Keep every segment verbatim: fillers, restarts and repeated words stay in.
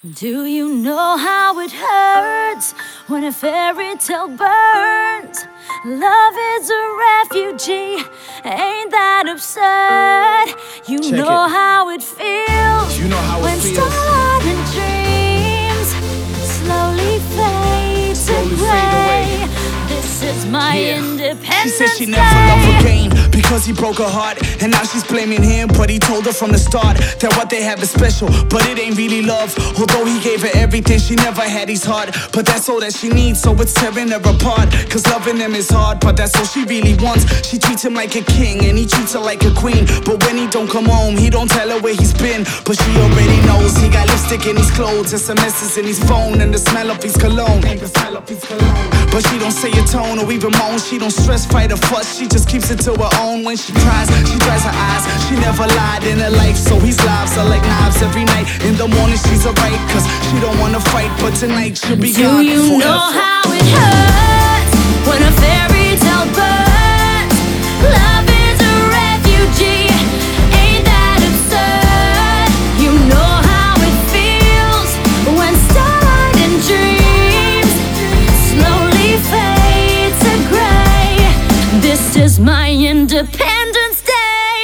Do you know how it hurts when a fairy tale burns? Love is a refugee, ain't that absurd? You Check know it. how it feels You know how it when feels. starlight and dreams slowly fade Slowly to fade gray. away. This is my Yeah. independence She said she Day. never loved again because he broke her heart, and now she's blaming him. But he told her from the start that what they have is special, but it ain't really love. Although he gave her everything, she never had his heart. But that's all that she needs, so it's tearing her apart. Cause loving him is hard, but that's all she really wants. She treats him like a king, and he treats her like a queen. But when he don't come home, he don't tell her where he's been. But she already knows he got lipstick in his clothes, S M Ses in his phone, and the smell of his cologne. And the smell of his cologne. But she don't say a tone or even moan. She don't stress, fight, or fuss. She just keeps it to her own. When she cries, she dries her eyes. She never lied in her life, so his lives are like knives every night. In the morning she's alright, cause she don't wanna fight. But tonight she'll be Do gone you forever. know how it hurts when a fairy tale burns? Love is a refugee, ain't that absurd? You know how it feels when starlight and dreams slowly fade to gray. This is my Independence Day.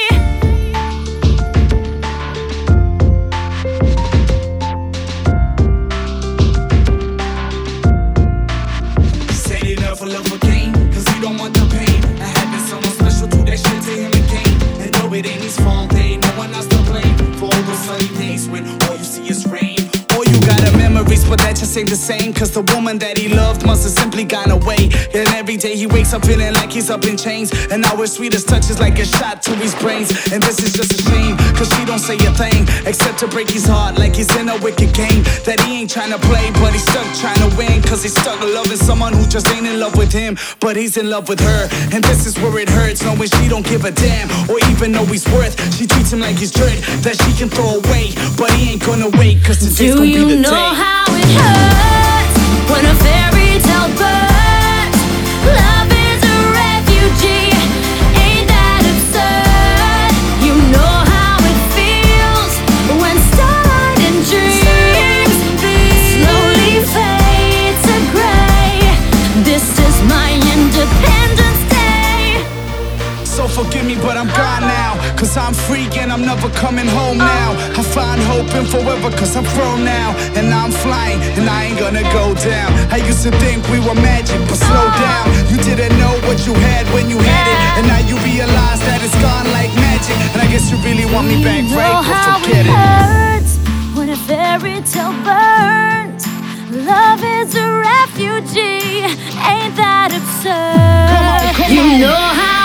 Said he never love again, cause he don't want the pain. I had been someone special, do that shit to him again. And though it ain't his fault, there ain't no one else to blame. For all those sunny days when all you see is rain. All you got are memories, but that just ain't the same. Cause the woman that he loved must have simply gone away. And every day he wakes up feeling like he's up in chains. And now her sweetest touch is like a shot to his brains. And this is just a shame, cause she don't say a thing except to break his heart like he's in a wicked game that he ain't trying to play, but he's stuck trying to win. Cause he's stuck loving someone who just ain't in love with him, but he's in love with her. And this is where it hurts, knowing she don't give a damn or even know he's worth. She treats him like he's dirt that she can throw away, but he ain't gonna wait, cause today's Do gonna be you the know day. how it hurts when a fairy tale burns? Love is a refugee, ain't that absurd? You know how it feels when starlight and dreams slowly fade to gray. This is my Independence Day. So forgive me, but I'm gone now, cause I'm free and I'm never coming home now. I find hope in forever, cause I'm grown now. And I'm flying, and I ain't gonna go down. I used to think we were magic, but slow down. You didn't know what you had when you had it, and now you realize that it's gone like magic. And I guess you really want me back, You know right? how But forget it it. hurts when a fairy tale burns. Love is a refugee, ain't that absurd? Come on, come you on. know how